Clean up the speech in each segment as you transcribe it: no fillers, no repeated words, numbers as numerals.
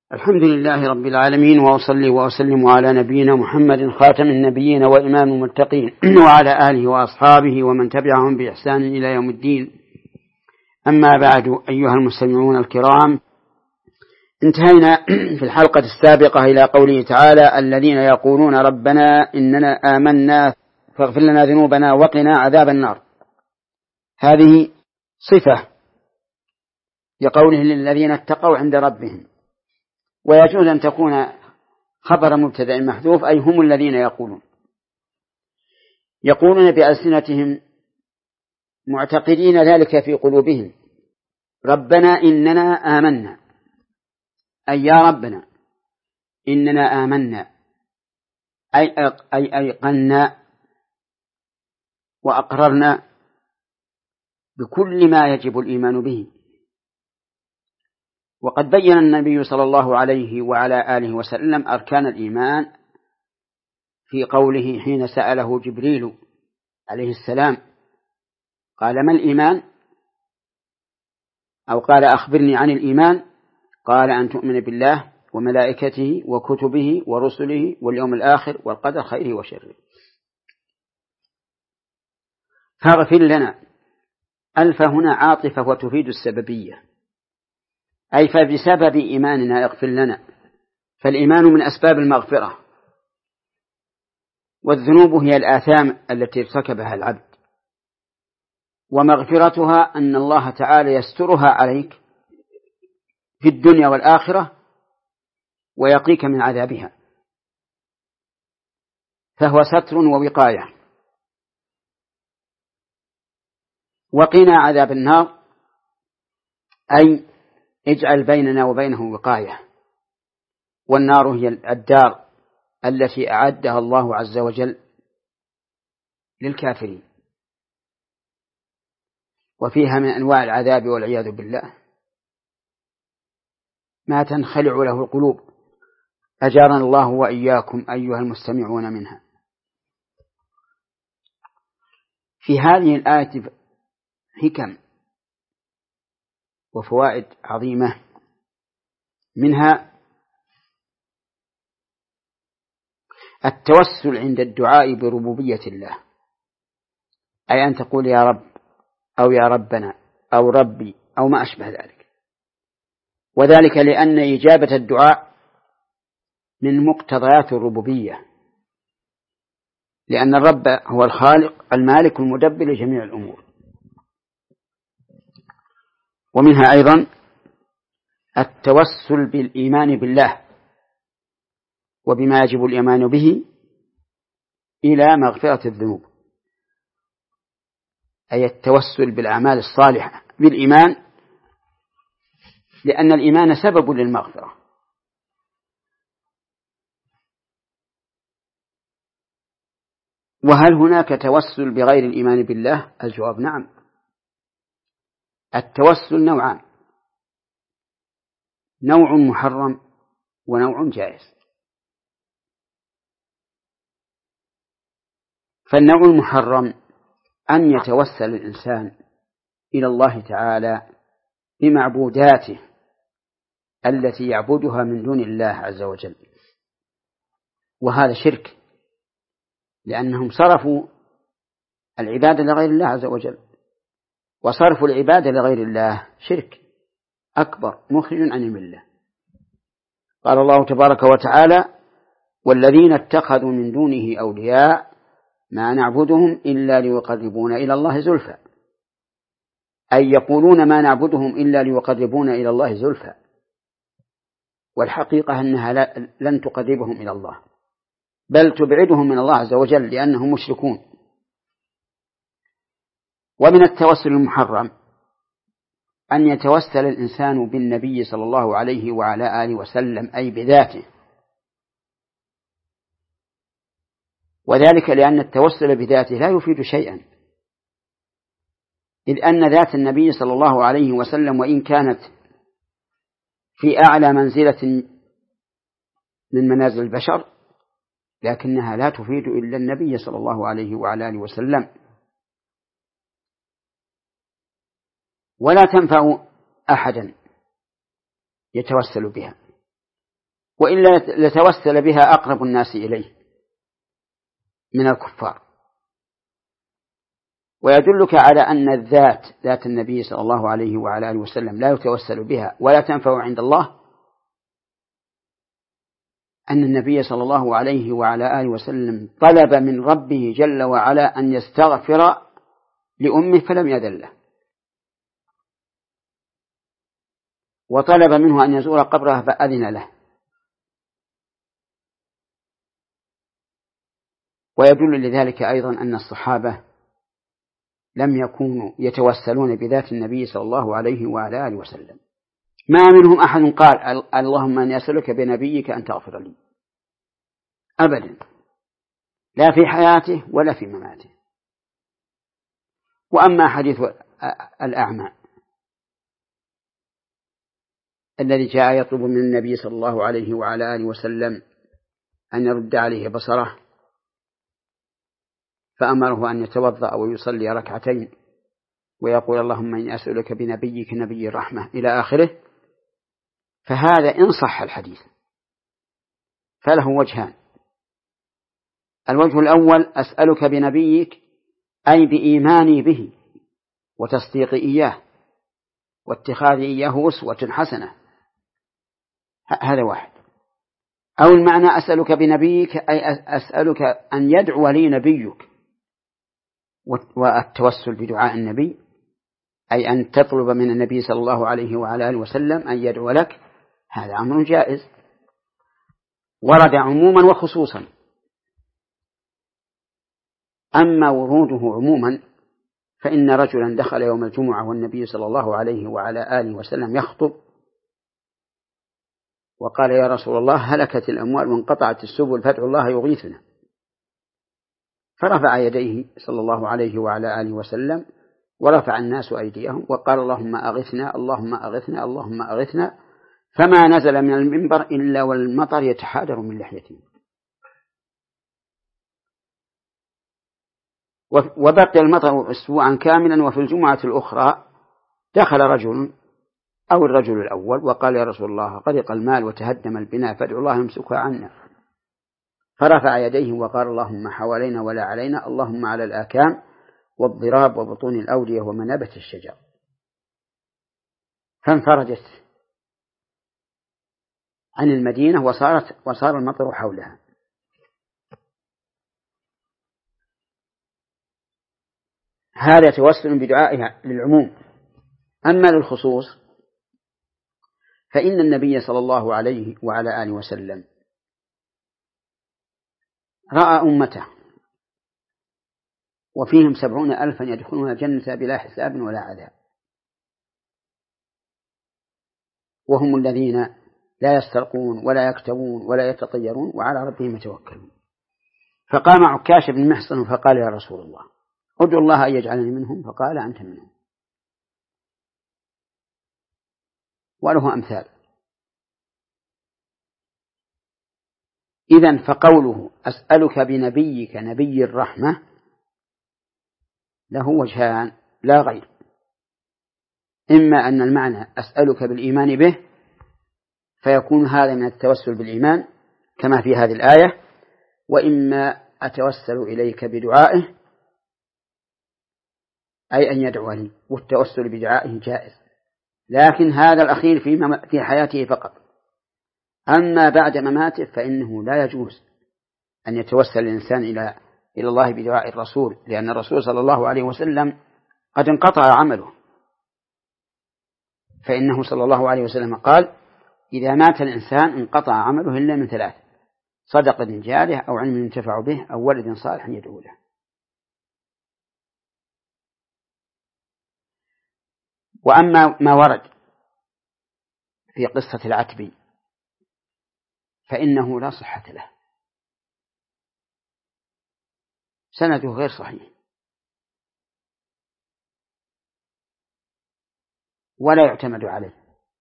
الحمد لله رب العالمين، وأصلي وأسلم على نبينا محمد خاتم النبيين وإمام المتقين وعلى آله وأصحابه ومن تبعهم بإحسان إلى يوم الدين. أما بعد، أيها المستمعون الكرام، انتهينا في الحلقة السابقة إلى قوله تعالى: الذين يقولون ربنا إننا آمنا فاغفر لنا ذنوبنا وقنا عذاب النار. هذه صفة لقوله للذين اتقوا عند ربهم، ويجوز أن تكون خبر مبتدأ محذوف، أي هم الذين يقولون بألسنتهم معتقدين ذلك في قلوبهم: ربنا إننا آمنا، أي يا ربنا إننا آمنا، أي أيقنا وأقررنا بكل ما يجب الإيمان به. وقد بين النبي صلى الله عليه وعلى آله وسلم أركان الإيمان في قوله حين سأله جبريل عليه السلام قال: ما الإيمان؟ أو قال: أخبرني عن الإيمان. قال: أن تؤمن بالله وملائكته وكتبه ورسله واليوم الآخر والقدر خيره وشره. فاغفر لنا، ألف هنا عاطفة وتفيد السببية، أي فبسبب إيماننا اغفر لنا، فالإيمان من أسباب المغفرة، والذنوب هي الآثام التي ارتكبها العبد، ومغفرتها أن الله تعالى يسترها عليك في الدنيا والآخرة ويقيك من عذابها، فهو ستر ووقاية. وقنا عذاب النار، أي اجعل بيننا وبينه وقاية، والنار هي الدار التي أعدها الله عز وجل للكافرين، وفيها من أنواع العذاب والعياذ بالله ما تنخلع له القلوب، أجارنا الله وإياكم أيها المستمعون منها. في هذه الآية حكم وفوائد عظيمة، منها التوسل عند الدعاء بربوبية الله، أي أن تقول يا رب أو يا ربنا أو ربي أو ما أشبه ذلك، وذلك لأن إجابة الدعاء من مقتضيات الربوبية، لأن الرب هو الخالق المالك المدبر لجميع الأمور. ومنها أيضا التوسل بالإيمان بالله وبما يجب الإيمان به إلى مغفرة الذنوب، أي التوسل بالأعمال الصالحة بالإيمان، لأن الإيمان سبب للمغفرة. وهل هناك توسل بغير الإيمان بالله؟ الجواب نعم. التوسل نوعان: نوع محرم ونوع جائز. فالنوع المحرم أن يتوسل الإنسان إلى الله تعالى بمعبوداته التي يعبدها من دون الله عز وجل، وهذا شرك، لأنهم صرفوا العبادة لغير الله عز وجل، وصرف العبادة لغير الله شرك أكبر مخرج عن الملة. قال الله تبارك وتعالى: والذين اتخذوا من دونه أولياء ما نعبدهم إلا ليقربونا إلى الله زلفى، أي يقولون ما نعبدهم إلا ليقربونا إلى الله زلفى، والحقيقة أنها لن تقربهم إلى الله، بل تبعدهم من الله عز وجل لأنهم مشركون. ومن التوسل المحرم أن يتوسل الإنسان بالنبي صلى الله عليه وعلى آله وسلم، أي بذاته، وذلك لأن التوسل بذاته لا يفيد شيئا، إذ أن ذات النبي صلى الله عليه وسلم وإن كانت في أعلى منزلة من منازل البشر، لكنها لا تفيد إلا النبي صلى الله عليه وعلى آله وسلم، ولا تنفع أحدا يتوسل بها. وإلا لتوسل بها أقرب الناس إليه من الكفار. ويدلك على أن ذات النبي صلى الله عليه وعلى آله وسلم لا يتوسل بها ولا تنفع عند الله أن النبي صلى الله عليه وعلى آله وسلم طلب من ربه جل وعلا أن يستغفر لأمه فلم يأذن له، وطلب منه أن يزور قبرها فأذن له. ويدل لذلك أيضا أن الصحابة لم يكونوا يتوسلون بذات النبي صلى الله عليه وعلى آله وسلم، ما منهم أحد قال اللهم أني أسألك بنبيك أن تغفر لي، أبدا، لا في حياته ولا في مماته. وأما حديث الأعمى الذي جاء يطلب من النبي صلى الله عليه وعلى آله وسلم أن يرد عليه بصره فأمره أن يتوضأ ويصلي ركعتين ويقول اللهم إني أسألك بنبيك نبي الرحمة إلى آخره، فهذا إن صح الحديث فله وجهان. الوجه الأول أسألك بنبيك أي بإيماني به وتصديقي إياه واتخاذي إياه أسوة حسنة، هذا واحد. أو المعنى أسألك بنبيك أي أسألك أن يدعو لي نبيك، والتوسل بدعاء النبي أي أن تطلب من النبي صلى الله عليه وعلى آله وسلم أن يدعو لك، هذا أمر جائز ورد عموما وخصوصا. أما وروده عموما فإن رجلا دخل يوم الجمعة والنبي صلى الله عليه وعلى آله وسلم يخطب وقال يا رسول الله هلكت الأموال وانقطعت السبل فادعوا الله يغيثنا، فرفع يديه صلى الله عليه وعلى آله وسلم ورفع الناس أيديهم وقال اللهم أغثنا اللهم أغثنا اللهم أغثنا، فما نزل من المنبر إلا والمطر يتحادر من لحيته. وبقي المطر أسبوعا كاملا، وفي الجمعة الأخرى دخل رجل أو الرجل الأول وقال يا رسول الله غرق المال وتهدم البناء فادعوا الله يمسكها عنا، فرفع يديه وقال اللهم حوالينا ولا علينا اللهم على الآكام والضراب وبطون الأودية ومنابت الشجر، فانفرجت عن المدينة وصار المطر حولها. هذا توسل بدعائها للعموم. أما للخصوص فإن النبي صلى الله عليه وعلى آله وسلم رأى أمته وفيهم 70,000 يدخلون الجنة بلا حساب ولا عذاب، وهم الذين لا يسترقون ولا يكتوون ولا يتطيرون وعلى ربهم يتوكلون. فقام عكاش بن محصن فقال يا رسول الله ادعو الله أن يجعلني منهم، فقال أنت منهم. وله أمثال. إذن فقوله أسألك بنبيك نبي الرحمة له وجهان لا غير، إما أن المعنى أسألك بالإيمان به فيكون هذا من التوسل بالإيمان كما في هذه الآية، وإما أتوسل إليك بدعائه أي أن يدعو لي، والتوسل بدعائه جائز، لكن هذا الأخير في حياته فقط. أما بعد مماته فإنه لا يجوز أن يتوسل الإنسان إلى الله بدعاء الرسول، لأن الرسول صلى الله عليه وسلم قد انقطع عمله، فإنه صلى الله عليه وسلم قال إذا مات الإنسان انقطع عمله إلا من 3: صدقة جارية أو علم ينتفع به أو ولد صالح يدعو له. وأما ما ورد في قصة العتبي فإنه لا صحة له، سنده غير صحيح ولا يعتمد عليه.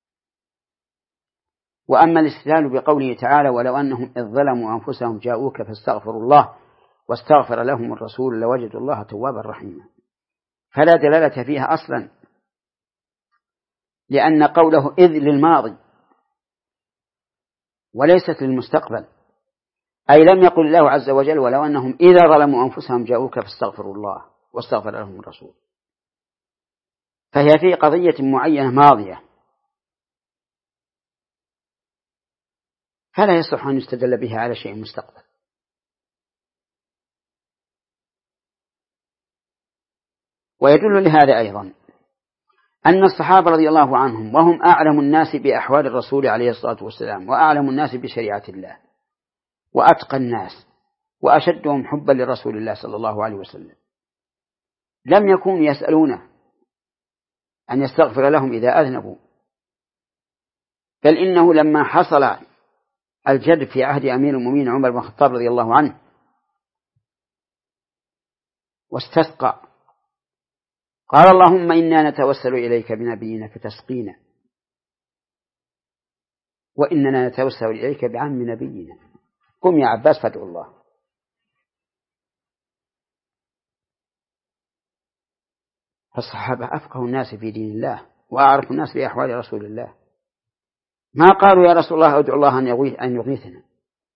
وأما الاستدلال بقوله تعالى ولو أنهم إذ ظلموا أنفسهم جاءوك فاستغفروا الله واستغفر لهم الرسول لوجدوا الله توابا رحيما، فلا دلالة فيها أصلا، لأن قوله إذ للماضي وليست للمستقبل. أي لم يقل الله عز وجل ولو أنهم إذا ظلموا أنفسهم جاءوك فاستغفروا الله واستغفر لهم الرسول، فهي في قضية معينة ماضية، فلا يصح أن يستدل بها على شيء مستقبل. ويدل لهذا أيضا أن الصحابة رضي الله عنهم وهم أعلم الناس بأحوال الرسول عليه الصلاة والسلام وأعلم الناس بشريعة الله وأتقى الناس وأشدهم حبا لرسول الله صلى الله عليه وسلم لم يكونوا يسألونه أن يستغفر لهم إذا أذنبوا، بل إنه لما حصل الجد في عهد أمير المؤمنين عمر بن الخطاب رضي الله عنه واستسقى قال اللهم إنا نتوسل إليك بنبينا فتسقينا، وإننا نتوسل إليك بعم نبينا، قم يا عباس فادعوا الله. فالصحابة أفقه الناس في دين الله وأعرف الناس بأحوال رسول الله، ما قالوا يا رسول الله ادعو الله أن يغيثنا،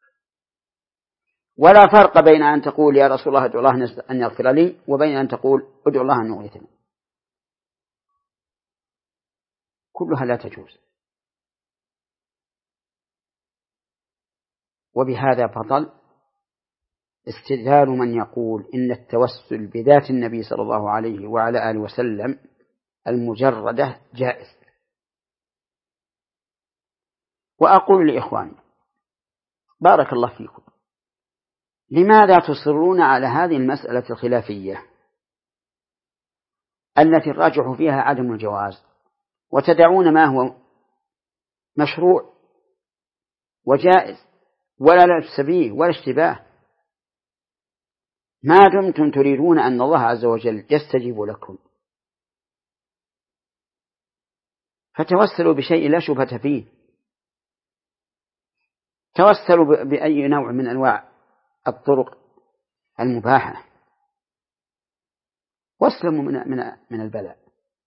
ولا فرق بين أن تقول يا رسول الله ادعو الله أن يغفر لي وبين أن تقول ادعو الله أن يغيثنا، كلها لا تجوز. وبهذا بطل استدلال من يقول إن التوسل بذات النبي صلى الله عليه وعلى آله وسلم المجردة جائز. وأقول لإخواني بارك الله فيكم، لماذا تصرون على هذه المسألة الخلافية التي الراجح فيها عدم الجواز، وتدعون ما هو مشروع وجائز ولا لبس به ولا اشتباه، ما دمتم تريدون أن الله عز وجل يستجيب لكم؟ فتوسلوا بشيء لا شبهة فيه، توسلوا بأي نوع من أنواع الطرق المباحة واسلموا من البلاء.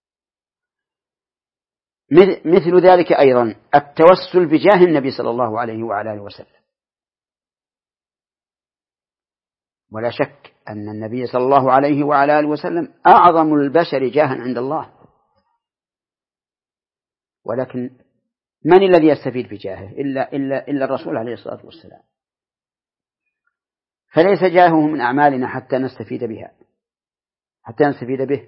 مثل ذلك أيضا التوسل بجاه النبي صلى الله عليه وعلى آله وسلم، ولا شك أن النبي صلى الله عليه وعلى آله وسلم أعظم البشر جاها عند الله، ولكن من الذي يستفيد بجاهه إلا الرسول عليه الصلاة والسلام، فليس جاهه من أعمالنا حتى نستفيد به،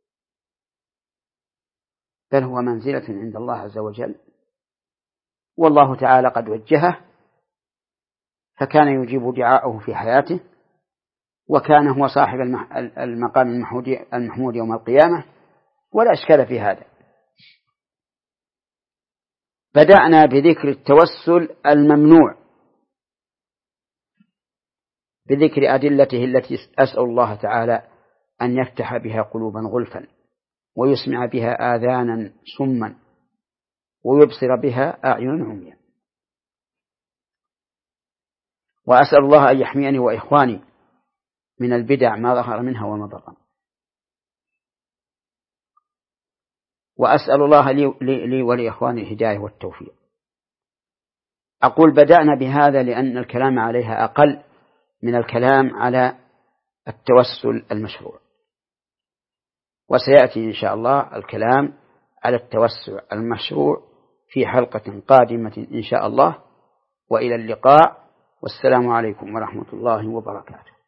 بل هو منزلة عند الله عز وجل، والله تعالى قد وجهه فكان يجيب دعاءه في حياته، وكان هو صاحب المقام المحمود يوم القيامة، ولا إشكال في هذا. بدأنا بذكر التوسل الممنوع بذكر أدلته التي أسأل الله تعالى أن يفتح بها قلوبا غلفا ويسمع بها آذانا صما ويبصر بها أعين عميا. وأسأل الله أن يحميني وإخواني من البدع ما ظهر منها وما بطن، وأسأل الله لي ولإخواني الهداية والتوفيق. أقول بدأنا بهذا لأن الكلام عليها أقل من الكلام على التوسل المشروع، وسيأتي إن شاء الله الكلام على التوسل المشروع في حلقة قادمة إن شاء الله. وإلى اللقاء، والسلام عليكم ورحمة الله وبركاته.